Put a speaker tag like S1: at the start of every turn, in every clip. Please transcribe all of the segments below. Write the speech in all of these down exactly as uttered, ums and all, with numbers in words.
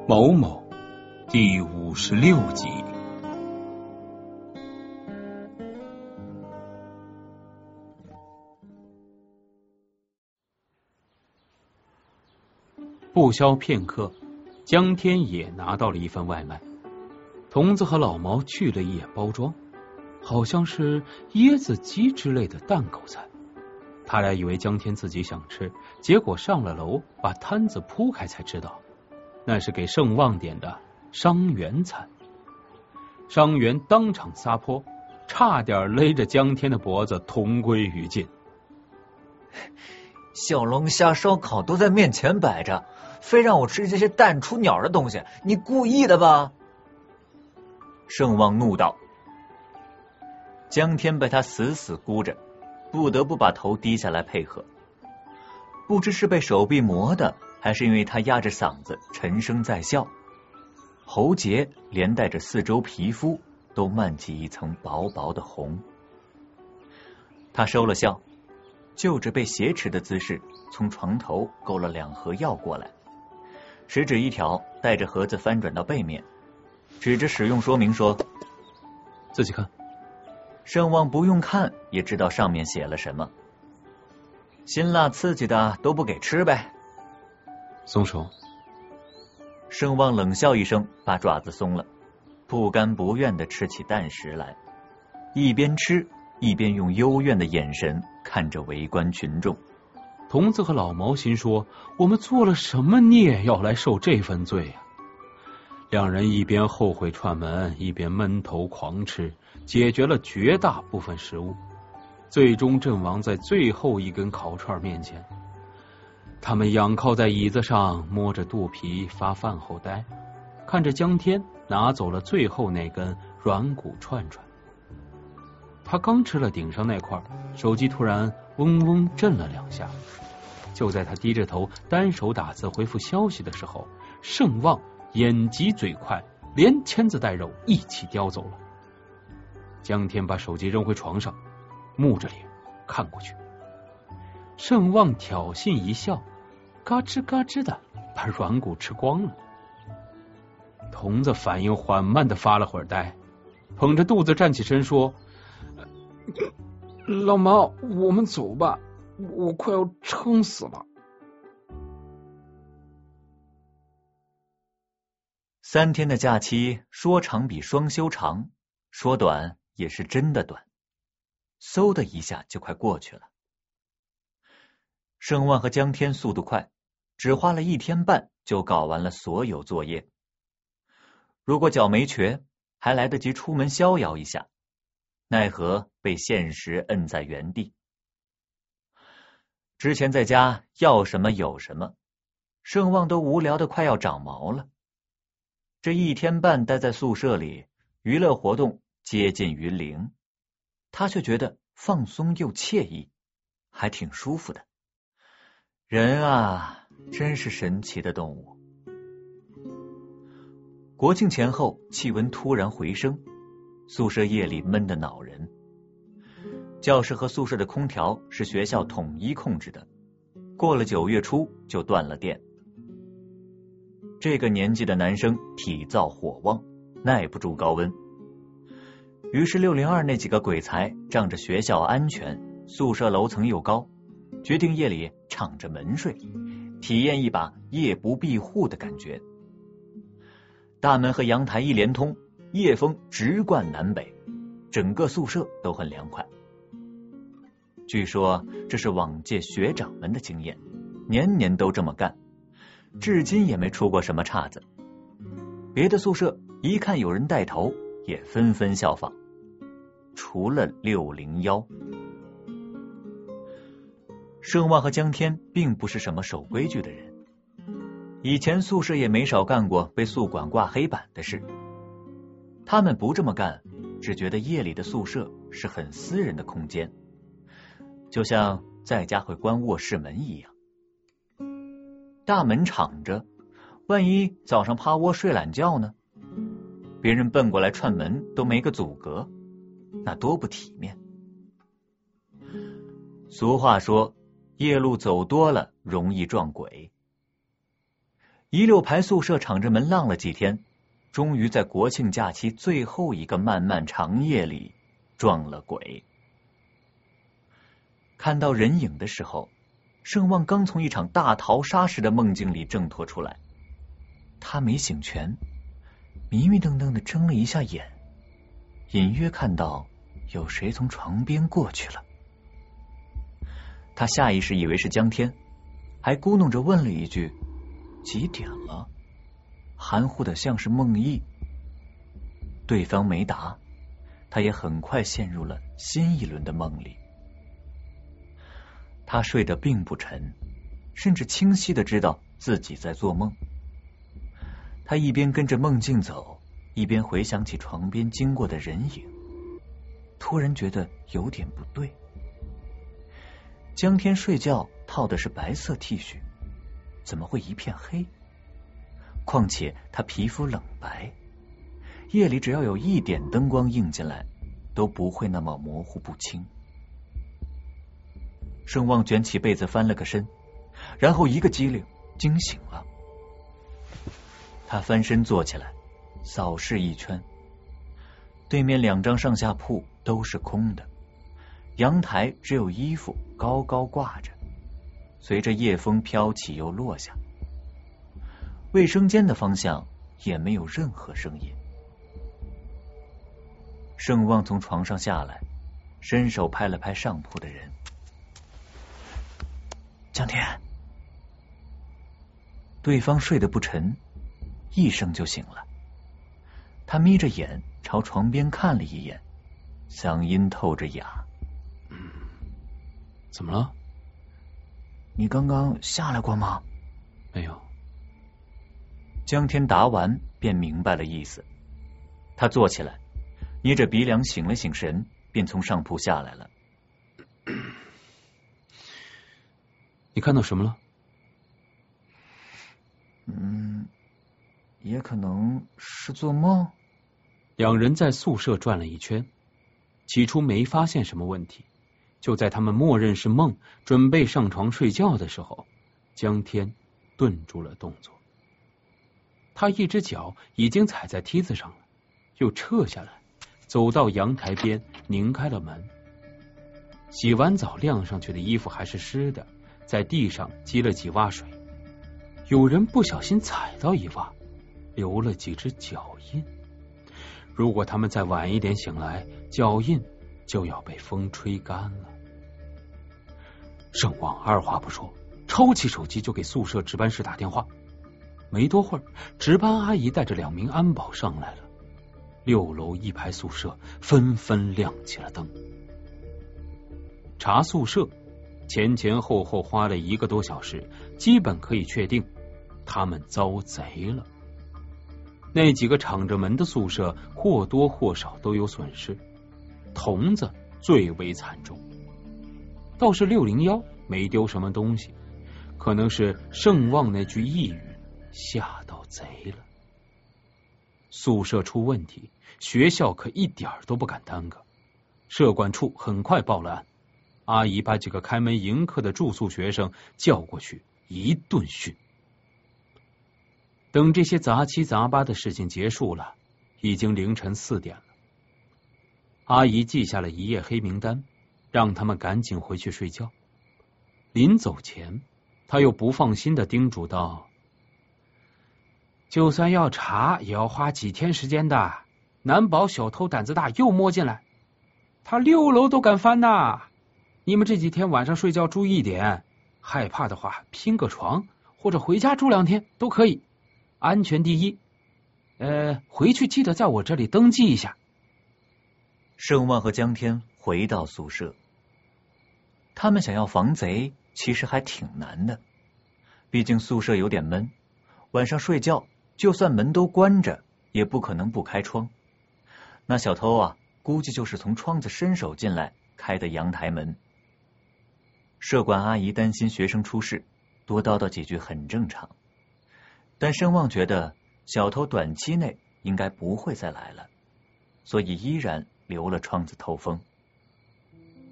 S1: 某某第五十六集。不消片刻，江天也拿到了一份外卖。童子和老毛去了一眼包装，好像是椰子鸡之类的淡口菜。他俩以为江天自己想吃，结果上了楼把摊子铺开才知道，那是给盛旺点的伤员餐。伤员当场撒泼，差点勒着江天的脖子同归于尽。
S2: 小龙虾烧烤都在面前摆着，非让我吃这些蛋出鸟的东西，你故意的吧？盛旺怒道。江天被他死死箍着，不得不把头低下来配合。不知是被手臂磨的，还是因为他压着嗓子沉声在笑，喉结连带着四周皮肤都漫起一层薄薄的红。他收了笑，就着被挟持的姿势从床头勾了两盒药过来，食指一挑，带着盒子翻转到背面，指着使用说明说：
S1: 自己看。
S2: 盛旺不用看也知道上面写了什么。辛辣刺激的都不给吃呗。
S1: 松手。
S2: 盛旺冷笑一声，把爪子松了，不甘不愿地吃起蛋食来，一边吃一边用幽怨的眼神看着围观群众。
S1: 童子和老毛心说，我们做了什么孽要来受这份罪啊？两人一边后悔串门，一边闷头狂吃，解决了绝大部分食物，最终阵亡在最后一根烤串面前。他们仰靠在椅子上，摸着肚皮发饭后呆，看着江天拿走了最后那根软骨串串。他刚吃了顶上那块，手机突然嗡嗡震了两下。就在他低着头单手打字回复消息的时候，盛旺眼疾嘴快，连签子带肉一起叼走了。江天把手机扔回床上，木着脸看过去。盛旺挑衅一笑，嘎吱嘎吱的把软骨吃光了。童子反应缓慢的发了会儿呆，捧着肚子站起身说：老毛，我们走吧，我快要撑死了。
S2: 三天的假期说长比双休长，说短也是真的短，嗖的一下就快过去了。盛旺和江天速度快，只花了一天半就搞完了所有作业。如果脚没瘸，还来得及出门逍遥一下，奈何被现实摁在原地。之前在家要什么有什么，盛旺都无聊的快要长毛了。这一天半待在宿舍里，娱乐活动接近于零，他却觉得放松又惬意，还挺舒服的。人啊，真是神奇的动物。国庆前后，气温突然回升，宿舍夜里闷得恼人。教室和宿舍的空调是学校统一控制的，过了九月初就断了电。这个年纪的男生体燥火旺，耐不住高温。于是六零二那几个鬼才仗着学校安全，宿舍楼层又高，决定夜里敞着门睡，体验一把夜不闭户的感觉。大门和阳台一连通，夜风直灌南北，整个宿舍都很凉快。据说这是往届学长们的经验，年年都这么干，至今也没出过什么岔子。别的宿舍一看有人带头，也纷纷效仿，除了六零一。盛旺和江天并不是什么守规矩的人，以前宿舍也没少干过被宿管挂黑板的事。他们不这么干，只觉得夜里的宿舍是很私人的空间，就像在家会关卧室门一样。大门敞着，万一早上趴窝睡懒觉呢？别人奔过来串门都没个阻隔，那多不体面。俗话说，夜路走多了容易撞鬼。 一溜排宿舍敞着门浪了几天，终于在国庆假期最后一个漫漫长夜里撞了鬼。看到人影的时候，盛旺刚从一场大逃杀式的梦境里挣脱出来，他没醒全，迷迷瞪瞪的睁了一下眼，隐约看到有谁从床边过去了。他下意识以为是江天，还咕哝着问了一句几点了，含糊的像是梦呓。对方没答，他也很快陷入了新一轮的梦里。他睡得并不沉，甚至清晰的知道自己在做梦。他一边跟着梦境走，一边回想起床边经过的人影，突然觉得有点不对。江天睡觉套的是白色 T 恤，怎么会一片黑？况且他皮肤冷白，夜里只要有一点灯光映进来，都不会那么模糊不清。盛旺卷起被子翻了个身，然后一个机灵惊醒了。他翻身坐起来，扫视一圈，对面两张上下铺都是空的，阳台只有衣服高高挂着，随着夜风飘起又落下。卫生间的方向也没有任何声音。盛旺从床上下来，伸手拍了拍上铺的人。江天。对方睡得不沉，一声就醒了。他眯着眼朝床边看了一眼，嗓音透着哑：
S1: 嗯，怎么了？
S2: 你刚刚下来过吗？
S1: 没有。
S2: 江天答完便明白了意思，他坐起来，捏着鼻梁醒了醒神，便从上铺下来了。
S1: 你看到什么了？
S2: 嗯，也可能是做梦。
S1: 两人在宿舍转了一圈，起初没发现什么问题。就在他们默认是梦，准备上床睡觉的时候，江天顿住了动作。他一只脚已经踩在梯子上了，又撤下来，走到阳台边，拧开了门。洗完澡晾上去的衣服还是湿的，在地上积了几洼水，有人不小心踩到一洼，留了几只脚印。如果他们再晚一点醒来，脚印就要被风吹干了。盛旺二话不说，抄起手机就给宿舍值班室打电话。没多会儿，值班阿姨带着两名安保上来了，六楼一排宿舍纷纷亮起了灯。查宿舍前前后后花了一个多小时，基本可以确定他们遭贼了。那几个敞着门的宿舍或多或少都有损失，童子最为惨重。倒是六零幺没丢什么东西，可能是盛旺那句呓语吓到贼了。宿舍出问题，学校可一点都不敢耽搁，舍管处很快报了案。阿姨把几个开门迎客的住宿学生叫过去一顿训。等这些杂七杂八的事情结束了，已经凌晨四点了。阿姨记下了一夜黑名单，让他们赶紧回去睡觉。临走前，他又不放心的叮嘱道：就算要查，也要花几天时间的，难保小偷胆子大又摸进来，他六楼都敢翻呐！你们这几天晚上睡觉注意一点，害怕的话拼个床或者回家住两天都可以，安全第一。呃，回去记得在我这里登记一下。
S2: 盛旺和江天回到宿舍，他们想要防贼其实还挺难的，毕竟宿舍有点闷，晚上睡觉就算门都关着，也不可能不开窗。那小偷啊，估计就是从窗子伸手进来开的阳台门。舍管阿姨担心学生出事，多叨叨几句很正常，但盛旺觉得小偷短期内应该不会再来了，所以依然留了窗子透风。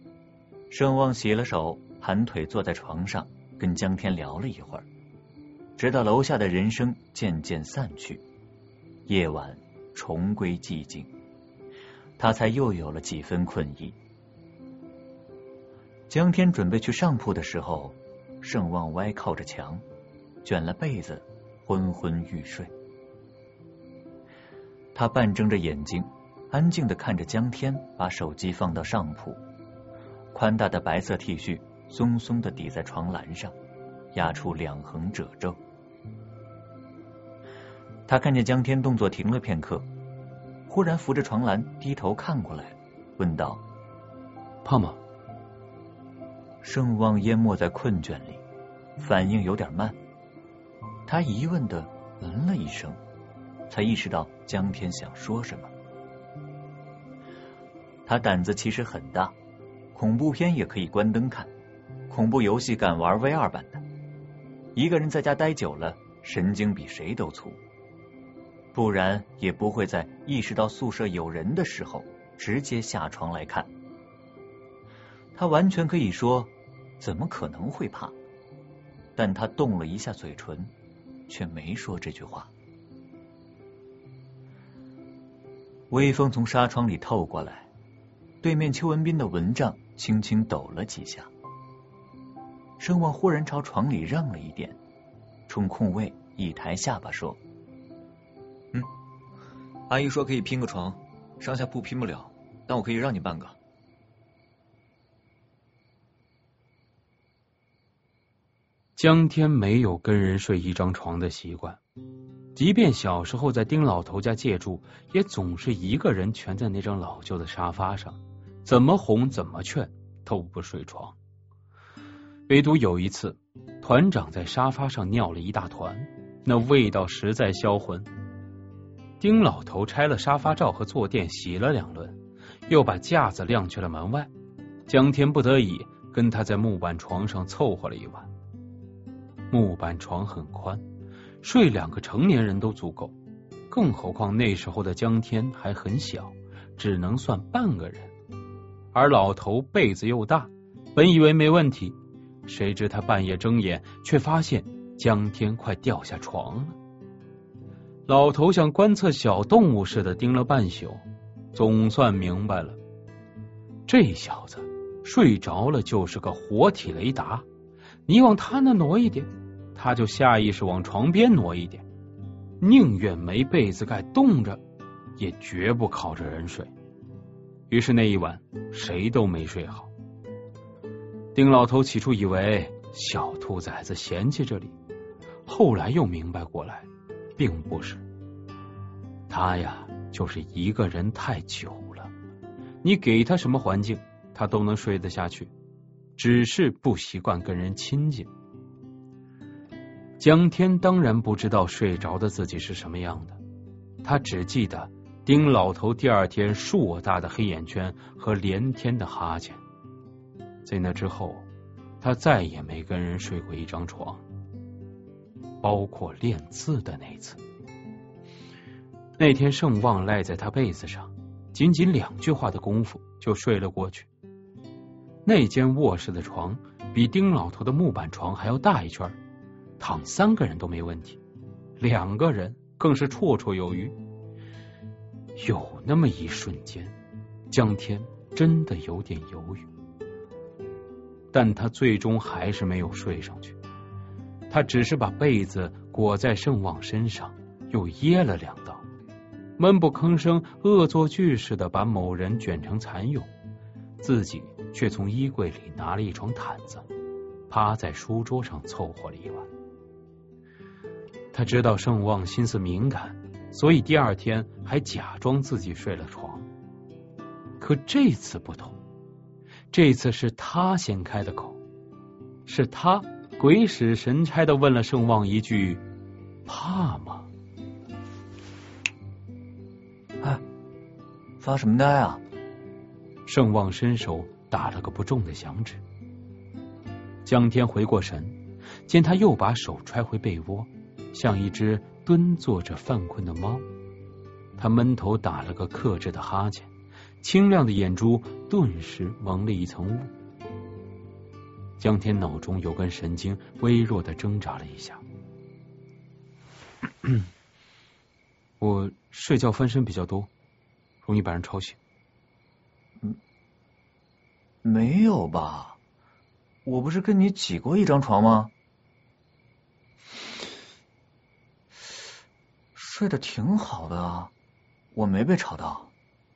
S2: 盛旺洗了手，盘腿坐在床上，跟江天聊了一会儿。 直到楼下的人声渐渐散去，夜晚重归寂静，他才又有了几分困意。江天准备去上铺的时候，盛望歪靠着墙，卷了被子，昏昏欲睡。他半睁着眼睛，安静地看着江天把手机放到上铺，宽大的白色 T 恤松松地抵在床栏上，压出两横褶皱。他看见江天动作停了片刻，忽然扶着床栏低头看过来，问道：
S1: 胖吗？
S2: 盛望淹没在困倦里，反应有点慢。他疑问地嗯了一声，才意识到江天想说什么。他胆子其实很大，恐怖片也可以关灯看，恐怖游戏敢玩 V 二 版的。一个人在家待久了，神经比谁都粗，不然也不会在意识到宿舍有人的时候直接下床来看。他完全可以说怎么可能会怕，但他动了一下嘴唇，却没说这句话。微风从纱窗里透过来，对面邱文斌的蚊帐轻轻抖了几下。盛望忽然朝床里让了一点，冲空位一抬下巴说：
S3: 嗯，阿姨说可以拼个床，上下铺拼不了，但我可以让你办个。
S1: 江天没有跟人睡一张床的习惯，即便小时候在丁老头家借住，也总是一个人蜷在那张老旧的沙发上，怎么哄怎么劝都不睡床。唯独有一次，团长在沙发上尿了一大团，那味道实在销魂。丁老头拆了沙发罩和坐垫洗了两轮，又把架子晾去了门外。江天不得已跟他在木板床上凑合了一晚。木板床很宽，睡两个成年人都足够，更何况那时候的江天还很小，只能算半个人。而老头被子又大，本以为没问题，谁知他半夜睁眼，却发现江天快掉下床了。老头像观测小动物似的盯了半宿，总算明白了，这小子睡着了就是个活体雷达，你往他那挪一点，他就下意识往床边挪一点，宁愿没被子盖冻着，也绝不靠着人睡。于是那一晚谁都没睡好。丁老头起初以为小兔崽子嫌弃这里，后来又明白过来，并不是，他呀就是一个人太久了，你给他什么环境他都能睡得下去，只是不习惯跟人亲近。江天当然不知道睡着的自己是什么样的，他只记得丁老头第二天硕大的黑眼圈和连天的哈欠。在那之后，他再也没跟人睡过一张床，包括练字的那次。那天盛望赖在他被子上，仅仅两句话的功夫就睡了过去。那间卧室的床比丁老头的木板床还要大一圈，躺三个人都没问题，两个人更是绰绰有余。有那么一瞬间，江天真的有点犹豫，但他最终还是没有睡上去。他只是把被子裹在盛望身上，又掖了两道，闷不吭声，恶作剧似的把某人卷成蚕蛹，自己却从衣柜里拿了一床毯子，趴在书桌上凑合了一晚。他知道盛望心思敏感，所以第二天还假装自己睡了床。可这次不同，这次是他先开的口，是他鬼使神差的问了盛望一句：怕吗？
S2: 哎，发什么呆啊？
S1: 盛望伸手打了个不中的响指。江天回过神，见他又把手揣回被窝，像一只蹲坐着犯困的猫。他闷头打了个克制的哈欠，清亮的眼珠顿时蒙了一层雾。江天脑中有根神经微弱的挣扎了一下， 我睡觉翻身比较多，容易把人吵醒。
S3: 嗯，没有吧？我不是跟你挤过一张床吗？睡得挺好的啊，我没被吵到。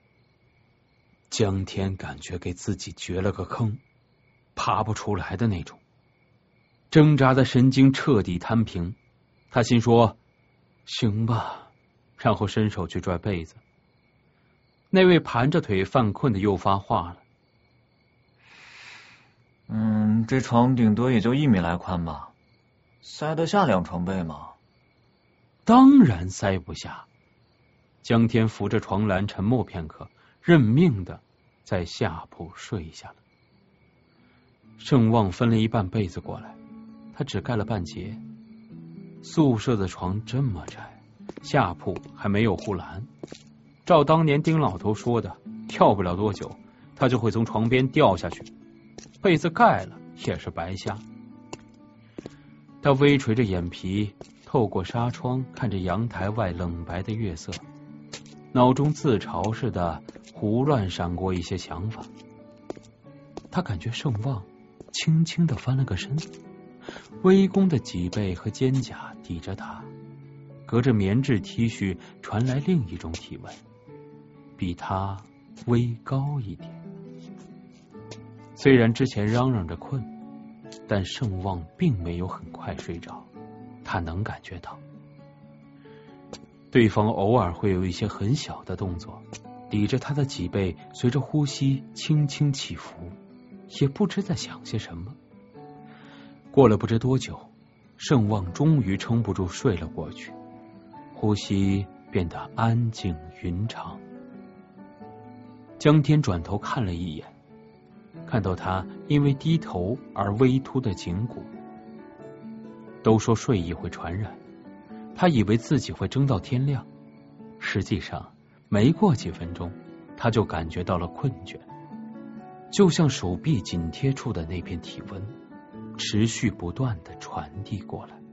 S1: 江天感觉给自己掘了个坑，爬不出来的那种，挣扎的神经彻底摊平。他心说行吧，然后伸手去拽被子。那位盘着腿犯困的又发话了，
S3: 嗯，这床顶多也就一米来宽吧，塞得下两床被吗？
S1: 当然塞不下。江天扶着床栏沉默片刻，认命的在下铺睡下了。盛旺分了一半被子过来，他只盖了半截。宿舍的床这么窄，下铺还没有护栏，照当年丁老头说的，跳不了多久他就会从床边掉下去，被子盖了也是白瞎。他微垂着眼皮，透过纱窗看着阳台外冷白的月色，脑中自嘲似的胡乱闪过一些想法。他感觉盛旺轻轻的翻了个身，微弓的脊背和肩胛抵着他，隔着棉质 T 恤传来另一种体温，比他微高一点。虽然之前嚷嚷着困，但盛旺并没有很快睡着，他能感觉到对方偶尔会有一些很小的动作，抵着他的脊背随着呼吸轻轻起伏，也不知在想些什么。过了不知多久，盛旺终于撑不住睡了过去，呼吸变得安静匀长。江天转头看了一眼，看到他因为低头而微凸的颈骨。都说睡意会传染，他以为自己会睁到天亮，实际上没过几分钟他就感觉到了困倦，就像手臂紧贴处的那片体温持续不断地传递过来。